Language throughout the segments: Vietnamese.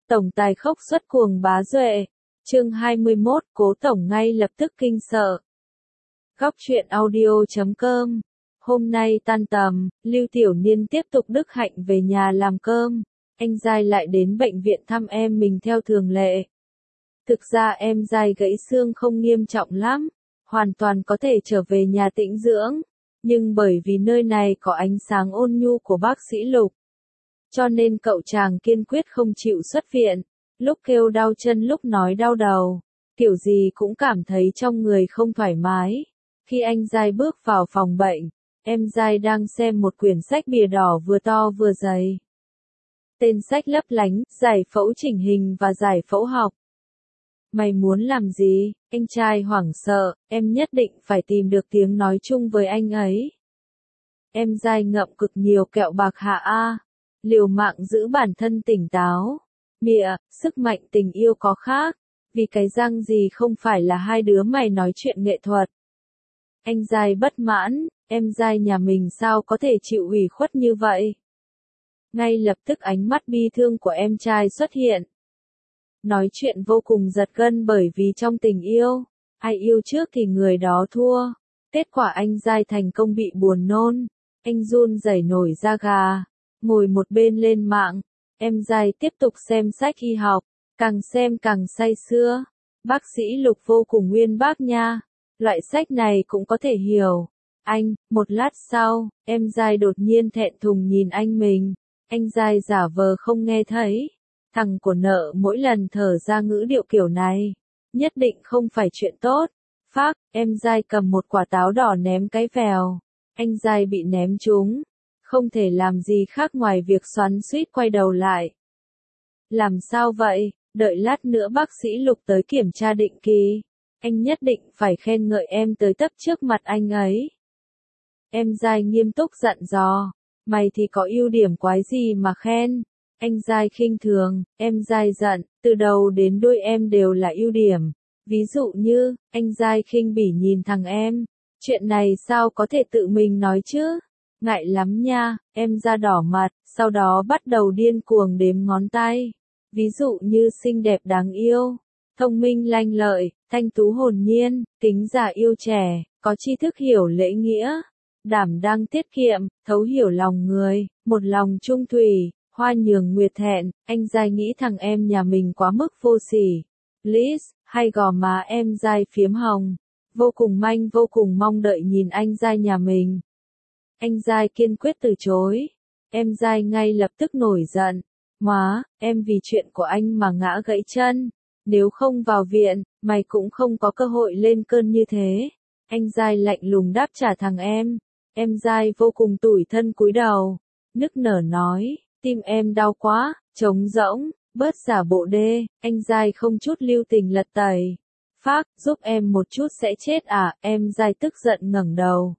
Tổng tài khốc xuất cuồng bá duệ. Chương 21, Cố tổng ngay lập tức kinh sợ. Góc truyện audio.com. Hôm nay tan tầm, Lưu Tiểu Niên tiếp tục đức hạnh về nhà làm cơm. Anh Giai lại đến bệnh viện thăm em mình theo thường lệ. Thực ra em Giai gãy xương không nghiêm trọng lắm, hoàn toàn có thể trở về nhà tĩnh dưỡng. Nhưng bởi vì nơi này có ánh sáng ôn nhu của bác sĩ Lục, cho nên cậu chàng kiên quyết không chịu xuất viện. Lúc kêu đau chân lúc nói đau đầu, kiểu gì cũng cảm thấy trong người không thoải mái. Khi anh Giai bước vào phòng bệnh, em Giai đang xem một quyển sách bìa đỏ vừa to vừa dày. Tên sách lấp lánh, giải phẫu chỉnh hình và giải phẫu học. Mày muốn làm gì? Anh trai hoảng sợ, em nhất định phải tìm được tiếng nói chung với anh ấy. Em Giai ngậm cực nhiều kẹo bạc hạ a, liều mạng giữ bản thân tỉnh táo. Mịa, sức mạnh tình yêu có khác, vì cái răng gì không phải là hai đứa mày nói chuyện nghệ thuật. Anh Giai bất mãn, em Giai nhà mình sao có thể chịu ủy khuất như vậy? Ngay lập tức ánh mắt bi thương của em trai xuất hiện. Nói chuyện vô cùng giật gân bởi vì trong tình yêu, ai yêu trước thì người đó thua. Kết quả anh Giai thành công bị buồn nôn, anh run rẩy nổi da gà, ngồi một bên lên mạng. Em Giai tiếp tục xem sách y học, càng xem càng say sưa. Bác sĩ Lục vô cùng uyên bác nha, loại sách này cũng có thể hiểu. Anh, một lát sau, em Giai đột nhiên thẹn thùng nhìn anh mình. Anh Giai giả vờ không nghe thấy. Thằng của nợ mỗi lần thở ra ngữ điệu kiểu này, nhất định không phải chuyện tốt. Phác, em Giai cầm một quả táo đỏ ném cái vèo. Anh Giai bị ném trúng, không thể làm gì khác ngoài việc xoắn xuýt quay đầu lại. Làm sao vậy? Đợi lát nữa bác sĩ Lục tới kiểm tra định kỳ, anh nhất định phải khen ngợi em tới tấp trước mặt anh ấy. Em Giai nghiêm túc dặn dò, mày thì có ưu điểm quái gì mà khen? Anh Giai khinh thường, em Giai giận, từ đầu đến đuôi em đều là ưu điểm. Ví dụ như, anh Giai khinh bỉ nhìn thằng em, chuyện này sao có thể tự mình nói chứ? Ngại lắm nha, em ra đỏ mặt, sau đó bắt đầu điên cuồng đếm ngón tay. Ví dụ như xinh đẹp đáng yêu, thông minh lanh lợi, thanh tú hồn nhiên, kính già yêu trẻ, có tri thức hiểu lễ nghĩa, đảm đang tiết kiệm, thấu hiểu lòng người, một lòng trung thủy, hoa nhường nguyệt thẹn. Anh Giai nghĩ thằng em nhà mình quá mức vô sỉ. Liz, hay gò má em Giai phiếm hồng, vô cùng manh vô cùng mong đợi nhìn anh Giai nhà mình. Anh Giai kiên quyết từ chối. Em Giai ngay lập tức nổi giận. Má, em vì chuyện của anh mà ngã gãy chân. Nếu không vào viện, mày cũng không có cơ hội lên cơn như thế. Anh Giai lạnh lùng đáp trả thằng em. Em Giai vô cùng tủi thân cúi đầu, nức nở nói, tim em đau quá, trống rỗng, bớt giả bộ đê. Anh Giai không chút lưu tình lật tẩy. Phác, giúp em một chút sẽ chết à? Em Giai tức giận ngẩng đầu.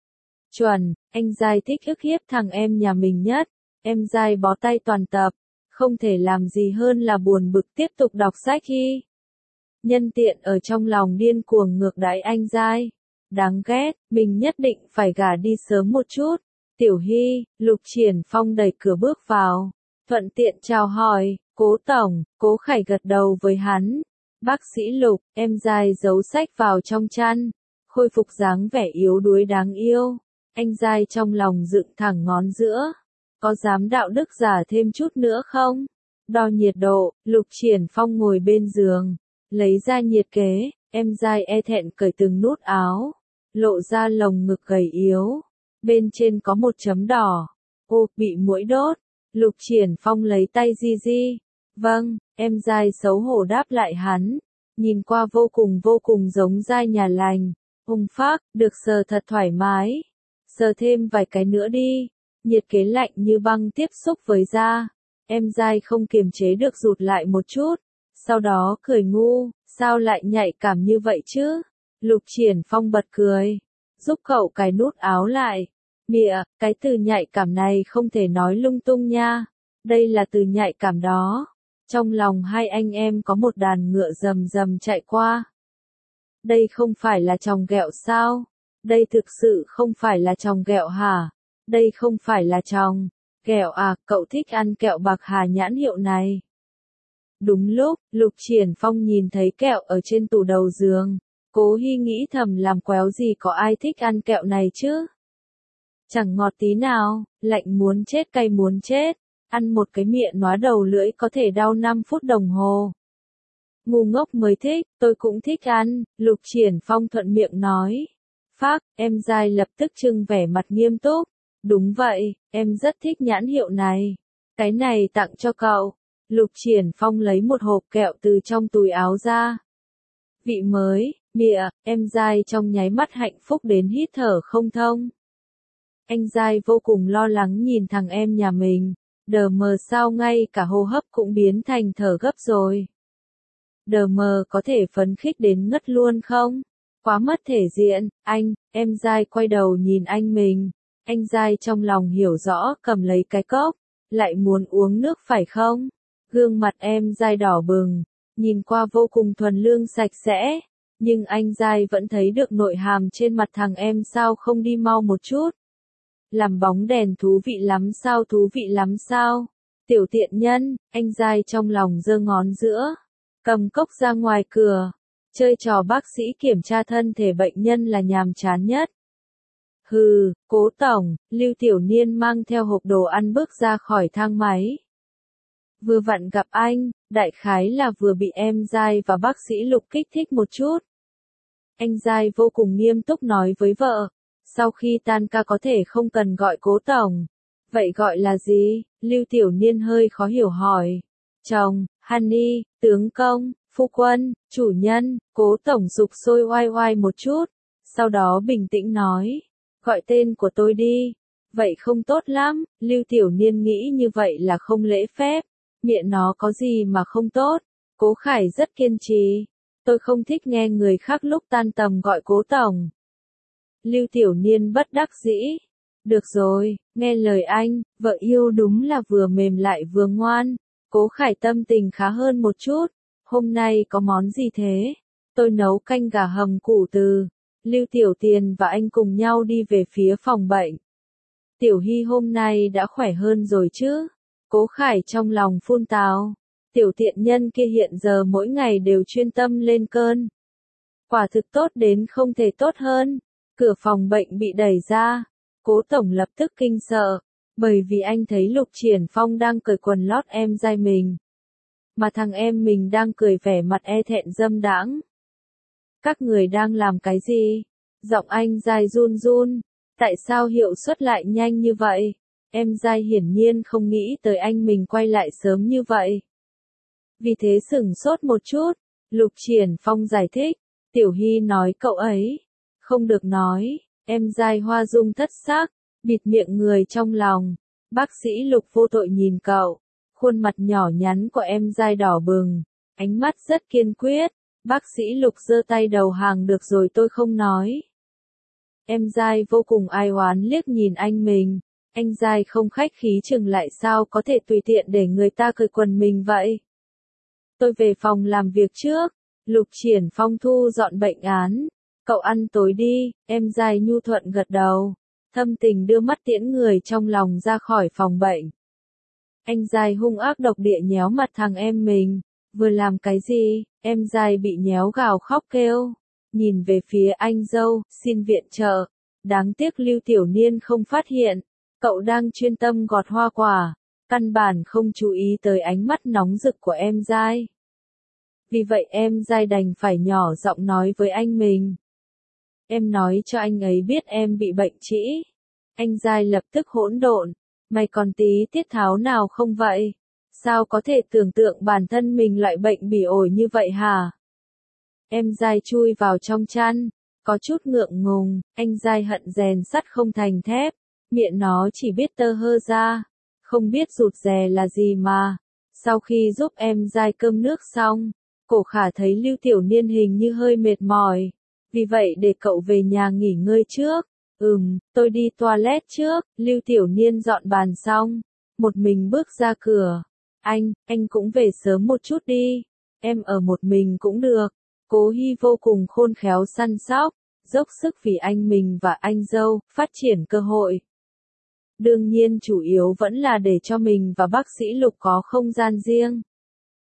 Chuẩn, anh Giai thích ức hiếp thằng em nhà mình nhất. Em Giai bó tay toàn tập, không thể làm gì hơn là buồn bực tiếp tục đọc sách y. Nhân tiện ở trong lòng điên cuồng ngược đãi anh Giai. Đáng ghét, mình nhất định phải gả đi sớm một chút. Tiểu Hy, Lục Triển Phong đẩy cửa bước vào, thuận tiện chào hỏi, Cố tổng. Cố Khải gật đầu với hắn. Bác sĩ Lục, em Giai giấu sách vào trong chăn, khôi phục dáng vẻ yếu đuối đáng yêu. Anh Giai trong lòng dựng thẳng ngón giữa. Có dám đạo đức giả thêm chút nữa không? Đo nhiệt độ, Lục Triển Phong ngồi bên giường, lấy ra nhiệt kế. Em Giai e thẹn cởi từng nút áo, lộ ra lồng ngực gầy yếu. Bên trên có một chấm đỏ. Ô, bị muỗi đốt. Lục Triển Phong lấy tay di di. Vâng, em Giai xấu hổ đáp lại hắn. Nhìn qua vô cùng giống Giai nhà lành. Phác, được sờ thật thoải mái. Sờ thêm vài cái nữa đi. Nhiệt kế lạnh như băng tiếp xúc với da. Em Giai không kiềm chế được rụt lại một chút. Sau đó cười ngu, sao lại nhạy cảm như vậy chứ? Lục Triển Phong bật cười. Giúp cậu cài nút áo lại. Mịa, cái từ nhạy cảm này không thể nói lung tung nha. Đây là từ nhạy cảm đó. Trong lòng hai anh em có một đàn ngựa rầm rầm chạy qua. Đây không phải là chòng ghẹo sao? Đây thực sự không phải là chòng ghẹo hả? Đây không phải là chòng ghẹo à? Cậu thích ăn kẹo bạc hà nhãn hiệu này. Đúng lúc, Lục Triển Phong nhìn thấy kẹo ở trên tủ đầu giường. Cố Hi nghĩ thầm làm quéo gì có ai thích ăn kẹo này chứ? Chẳng ngọt tí nào, lạnh muốn chết cay muốn chết. Ăn một cái miệng nóa đầu lưỡi có thể đau 5 phút đồng hồ. Ngu ngốc mới thích, tôi cũng thích ăn, Lục Triển Phong thuận miệng nói. Phác, em dai lập tức trưng vẻ mặt nghiêm túc. Đúng vậy, em rất thích nhãn hiệu này. Cái này tặng cho cậu. Lục Triển Phong lấy một hộp kẹo từ trong túi áo ra. Vị mới, mịa, em dai trong nháy mắt hạnh phúc đến hít thở không thông. Anh dai vô cùng lo lắng nhìn thằng em nhà mình. Đờ mờ sao ngay cả hô hấp cũng biến thành thở gấp rồi. Đờ mờ có thể phấn khích đến ngất luôn không? Quá mất thể diện, anh, em dai quay đầu nhìn anh mình. Anh dai trong lòng hiểu rõ cầm lấy cái cốc. Lại muốn uống nước phải không? Gương mặt em dai đỏ bừng, nhìn qua vô cùng thuần lương sạch sẽ. Nhưng anh dai vẫn thấy được nội hàm trên mặt thằng em sao không đi mau một chút. Làm bóng đèn thú vị lắm sao thú vị lắm sao? Tiểu tiện nhân, anh dai trong lòng giơ ngón giữa. Cầm cốc ra ngoài cửa. Chơi trò bác sĩ kiểm tra thân thể bệnh nhân là nhàm chán nhất. Hừ, Cố tổng, Lưu Tiểu Niên mang theo hộp đồ ăn bước ra khỏi thang máy. Vừa vặn gặp anh, đại khái là vừa bị em dai và bác sĩ Lục kích thích một chút. Anh dai vô cùng nghiêm túc nói với vợ. Sau khi tan ca có thể không cần gọi Cố tổng. Vậy gọi là gì? Lưu Tiểu Niên hơi khó hiểu hỏi. Chồng, honey, tướng công, phu quân, chủ nhân, Cố tổng sục sôi oai oai một chút. Sau đó bình tĩnh nói. Gọi tên của tôi đi. Vậy không tốt lắm, Lưu Tiểu Niên nghĩ như vậy là không lễ phép. Miệng nó có gì mà không tốt. Cố Khải rất kiên trì. Tôi không thích nghe người khác lúc tan tầm gọi Cố tổng. Lưu Tiểu Niên bất đắc dĩ. Được rồi, nghe lời anh, vợ yêu đúng là vừa mềm lại vừa ngoan. Cố Khải tâm tình khá hơn một chút. Hôm nay có món gì thế? Tôi nấu canh gà hầm củ từ. Lưu Tiểu Tiền và anh cùng nhau đi về phía phòng bệnh. Tiểu Hy hôm nay đã khỏe hơn rồi chứ? Cố Khải trong lòng phun tào. Tiểu tiện nhân kia hiện giờ mỗi ngày đều chuyên tâm lên cơn. Quả thực tốt đến không thể tốt hơn. Cửa phòng bệnh bị đẩy ra. Cố tổng lập tức kinh sợ. Bởi vì anh thấy Lục Triển Phong đang cởi quần lót em dai mình. Mà thằng em mình đang cười vẻ mặt e thẹn dâm đãng. Các người đang làm cái gì? Giọng anh dai run run. Tại sao hiệu suất lại nhanh như vậy? Em dai hiển nhiên không nghĩ tới anh mình quay lại sớm như vậy. Vì thế sửng sốt một chút. Lục Triển Phong giải thích. Tiểu Hy nói cậu ấy. Không được nói. Em dai hoa dung thất sắc. Bịt miệng người trong lòng. Bác sĩ Lục vô tội nhìn cậu. Khuôn mặt nhỏ nhắn của em dai đỏ bừng. Ánh mắt rất kiên quyết. Bác sĩ Lục giơ tay đầu hàng được rồi tôi không nói. Em dai vô cùng ai oán liếc nhìn anh mình. Anh dai không khách khí chừng lại sao có thể tùy tiện để người ta cởi quần mình vậy. Tôi về phòng làm việc trước. Lục Triển Phong thu dọn bệnh án. Cậu ăn tối đi, em dai nhu thuận gật đầu. Thâm tình đưa mắt tiễn người trong lòng ra khỏi phòng bệnh. Anh dai hung ác độc địa nhéo mặt thằng em mình. Vừa làm cái gì, em dai bị nhéo gào khóc kêu. Nhìn về phía anh dâu, xin viện trợ. Đáng tiếc Lưu Tiểu Niên không phát hiện. Cậu đang chuyên tâm gọt hoa quả. Căn bản không chú ý tới ánh mắt nóng rực của em dai. Vì vậy em dai đành phải nhỏ giọng nói với anh mình. Em nói cho anh ấy biết em bị bệnh trĩ. Anh dai lập tức hỗn độn. Mày còn tí tiết tháo nào không vậy? Sao có thể tưởng tượng bản thân mình lại bệnh bỉ ổi như vậy hả? Em dai chui vào trong chăn. Có chút ngượng ngùng, anh dai hận rèn sắt không thành thép. Miệng nó chỉ biết tơ hơ ra. Không biết rụt rè là gì mà. Sau khi giúp em dai cơm nước xong, Cổ Khả thấy Lưu Tiểu Niên hình như hơi mệt mỏi. Vì vậy để cậu về nhà nghỉ ngơi trước. Tôi đi toilet trước. Lưu Tiểu Niên dọn bàn xong. Một mình bước ra cửa. Anh cũng về sớm một chút đi. Em ở một mình cũng được. Cố Hy vô cùng khôn khéo săn sóc. Dốc sức vì anh mình và anh dâu, phát triển cơ hội. Đương nhiên chủ yếu vẫn là để cho mình và bác sĩ Lục có không gian riêng.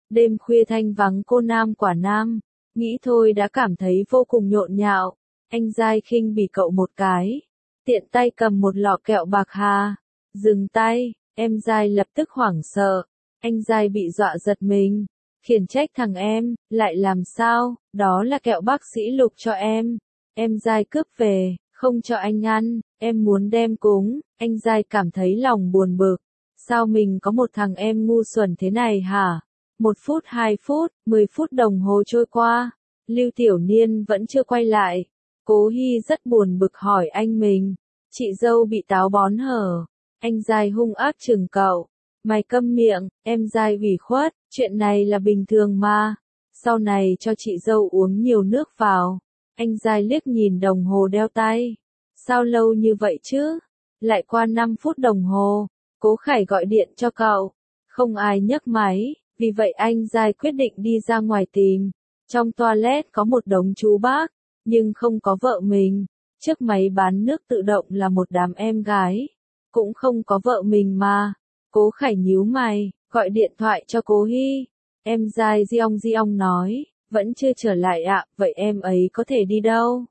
Đêm khuya thanh vắng cô nam quả nam, nghĩ thôi đã cảm thấy vô cùng nhộn nhạo. Anh Giai khinh bỉ cậu một cái, tiện tay cầm một lọ kẹo bạc hà. Dừng tay, em Giai lập tức hoảng sợ. Anh Giai bị dọa giật mình, khiển trách thằng em, lại làm sao, đó là kẹo bác sĩ Lục cho em. Em Giai cướp về, không cho anh ăn, em muốn đem cúng. Anh Giai cảm thấy lòng buồn bực. Sao mình có một thằng em ngu xuẩn thế này hả? 1 phút 2 phút, 10 phút đồng hồ trôi qua, Lưu Tiểu Niên vẫn chưa quay lại. Cố Hy rất buồn bực hỏi anh mình, chị dâu bị táo bón hở? Anh Giai hung ác chừng cậu, mày câm miệng, em Giai ủy khuất, chuyện này là bình thường mà, sau này cho chị dâu uống nhiều nước vào. Anh Giai liếc nhìn đồng hồ đeo tay, sao lâu như vậy chứ? Lại qua 5 phút đồng hồ, Cố Khải gọi điện cho cậu, không ai nhấc máy. Vì vậy anh Giai quyết định đi ra ngoài tìm. Trong toilet có một đống chú bác, nhưng không có vợ mình. Chiếc máy bán nước tự động là một đám em gái. Cũng không có vợ mình mà. Cố Khải nhíu mày, gọi điện thoại cho Cố Hy. Em Giai di ong nói, vẫn chưa trở lại ạ, vậy em ấy có thể đi đâu?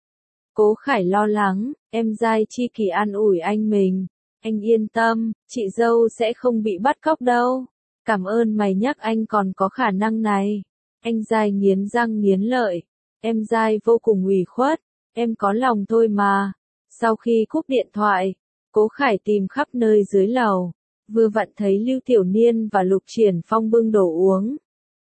Cố Khải lo lắng, em Giai chi kỳ an ủi anh mình. Anh yên tâm, chị dâu sẽ không bị bắt cóc đâu. Cảm ơn mày nhắc anh còn có khả năng này. Anh Giai nghiến răng nghiến lợi. Em Giai vô cùng ủy khuất. Em có lòng thôi mà. Sau khi cúp điện thoại, Cố Khải tìm khắp nơi dưới lầu. Vừa vặn thấy Lưu Tiểu Niên và Lục Triển Phong bưng đồ uống.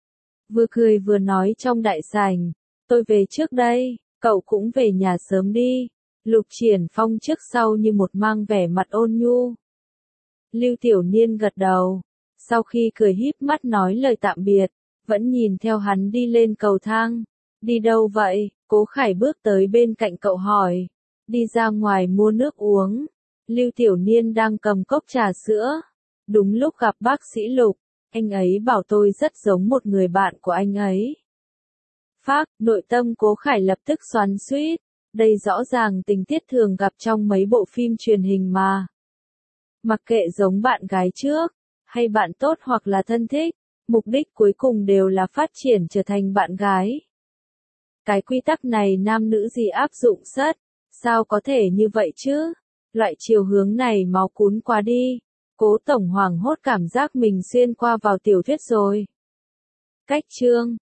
Vừa cười vừa nói trong đại sảnh. Tôi về trước đây, cậu cũng về nhà sớm đi. Lục Triển Phong trước sau như một mang vẻ mặt ôn nhu. Lưu Tiểu Niên gật đầu. Sau khi cười híp mắt nói lời tạm biệt, vẫn nhìn theo hắn đi lên cầu thang. Đi đâu vậy? Cố Khải bước tới bên cạnh cậu hỏi. Đi ra ngoài mua nước uống. Lưu Tiểu Niên đang cầm cốc trà sữa. Đúng lúc gặp bác sĩ Lục, anh ấy bảo tôi rất giống một người bạn của anh ấy. Phác, nội tâm Cố Khải lập tức xoắn xuýt. Đây rõ ràng tình tiết thường gặp trong mấy bộ phim truyền hình mà. Mặc kệ giống bạn gái trước, hay bạn tốt hoặc là thân thích, mục đích cuối cùng đều là phát triển trở thành bạn gái. Cái quy tắc này nam nữ gì áp dụng sất, sao có thể như vậy chứ? Loại chiều hướng này máu cún quá đi. Cố Tổng hoảng hốt cảm giác mình xuyên qua vào tiểu thuyết rồi. Cách chương